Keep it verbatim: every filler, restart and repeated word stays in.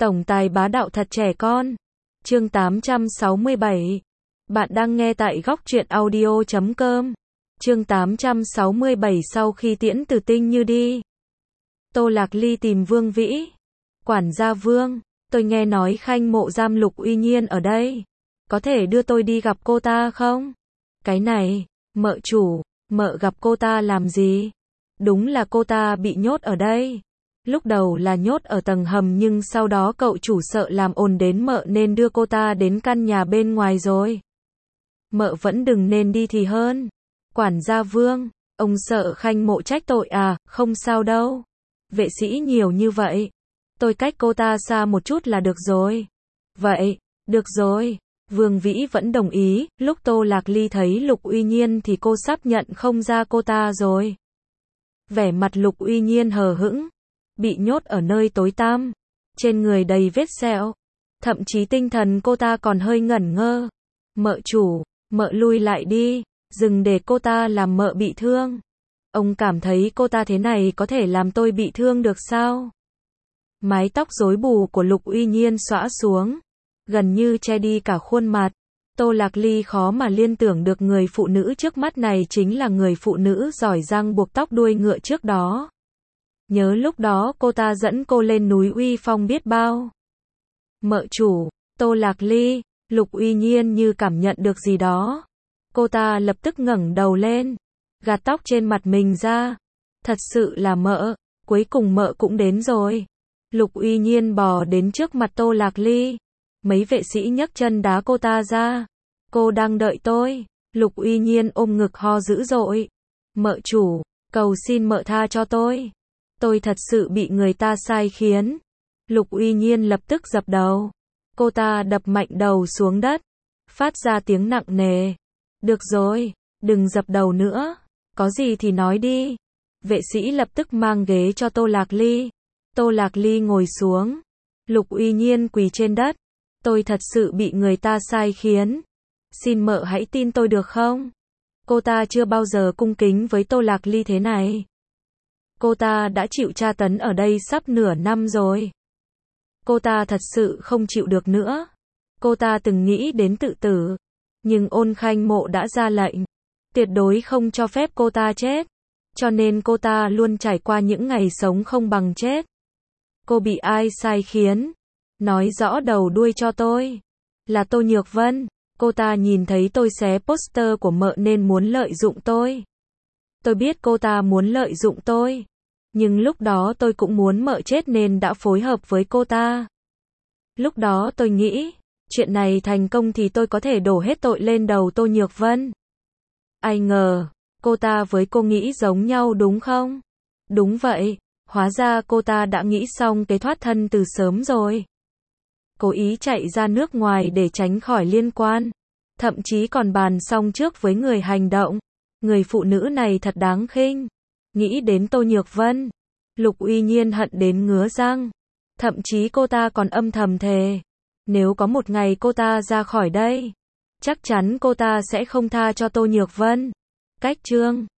Tổng tài bá đạo thật trẻ con. Chương tám trăm sáu mươi bảy. Bạn đang nghe tại góc truyện audio chấm com. Chương tám trăm sáu mươi bảy sau khi tiễn Từ Tinh Như đi. Tô Lạc Ly tìm Vương Vĩ. Quản gia Vương, tôi nghe nói khanh mộ giam Lục Uy Nhiên ở đây. Có thể đưa tôi đi gặp cô ta không? Cái này, mợ chủ, mợ gặp cô ta làm gì? Đúng là cô ta bị nhốt ở đây. Lúc đầu là nhốt ở tầng hầm nhưng sau đó cậu chủ sợ làm ồn đến mợ nên đưa cô ta đến căn nhà bên ngoài rồi. Mợ vẫn đừng nên đi thì hơn. Quản gia Vương, ông sợ khanh mộ trách tội à? Không sao đâu. Vệ sĩ nhiều như vậy. Tôi cách cô ta xa một chút là được rồi. Vậy, được rồi. Vương Vĩ vẫn đồng ý. Lúc Tô Lạc Ly thấy Lục Uy Nhiên thì cô sắp nhận không ra cô ta rồi. Vẻ mặt Lục Uy Nhiên hờ hững. Bị nhốt ở nơi tối tăm. Trên người đầy vết sẹo. Thậm chí tinh thần cô ta còn hơi ngẩn ngơ. Mợ chủ, mợ lui lại đi. Đừng để cô ta làm mợ bị thương. Ông cảm thấy cô ta thế này có thể làm tôi bị thương được sao? Mái tóc rối bù của Lục Uy Nhiên xõa xuống. Gần như che đi cả khuôn mặt. Tô Lạc Ly khó mà liên tưởng được người phụ nữ trước mắt này chính là người phụ nữ giỏi giang buộc tóc đuôi ngựa trước đó. Nhớ lúc đó cô ta dẫn cô lên núi uy phong biết bao. Mợ chủ, Tô Lạc Ly, Lục Uy Nhiên như cảm nhận được gì đó. Cô ta lập tức ngẩng đầu lên, gạt tóc trên mặt mình ra. Thật sự là mợ, cuối cùng mợ cũng đến rồi. Lục Uy Nhiên bò đến trước mặt Tô Lạc Ly. Mấy vệ sĩ nhấc chân đá cô ta ra. Cô đang đợi tôi. Lục Uy Nhiên ôm ngực ho dữ dội. Mợ chủ, cầu xin mợ tha cho tôi. Tôi thật sự bị người ta sai khiến. Lục Uy Nhiên lập tức dập đầu. Cô ta đập mạnh đầu xuống đất, phát ra tiếng nặng nề. Được rồi, đừng dập đầu nữa. Có gì thì nói đi. Vệ sĩ lập tức mang ghế cho Tô Lạc Ly. Tô Lạc Ly ngồi xuống. Lục Uy Nhiên quỳ trên đất. Tôi thật sự bị người ta sai khiến. Xin mợ hãy tin tôi được không? Cô ta chưa bao giờ cung kính với Tô Lạc Ly thế này. Cô ta đã chịu tra tấn ở đây sắp nửa năm rồi. Cô ta thật sự không chịu được nữa. Cô ta từng nghĩ đến tự tử. Nhưng Ôn Khanh Mộ đã ra lệnh. Tuyệt đối không cho phép cô ta chết. Cho nên cô ta luôn trải qua những ngày sống không bằng chết. Cô bị ai sai khiến? Nói rõ đầu đuôi cho tôi. Là Tô Nhược Vân. Cô ta nhìn thấy tôi xé poster của mợ nên muốn lợi dụng tôi. Tôi biết cô ta muốn lợi dụng tôi. Nhưng lúc đó tôi cũng muốn mợ chết nên đã phối hợp với cô ta. Lúc đó tôi nghĩ, chuyện này thành công thì tôi có thể đổ hết tội lên đầu Tô Nhược Vân. Ai ngờ, cô ta với cô nghĩ giống nhau đúng không? Đúng vậy, hóa ra cô ta đã nghĩ xong cái thoát thân từ sớm rồi. Cố ý chạy ra nước ngoài để tránh khỏi liên quan. Thậm chí còn bàn xong trước với người hành động. Người phụ nữ này thật đáng khinh. Nghĩ đến Tô Nhược Vân, Lục Uy Nhiên hận đến ngứa răng. Thậm chí cô ta còn âm thầm thề. Nếu có một ngày cô ta ra khỏi đây, chắc chắn cô ta sẽ không tha cho Tô Nhược Vân. Cách chương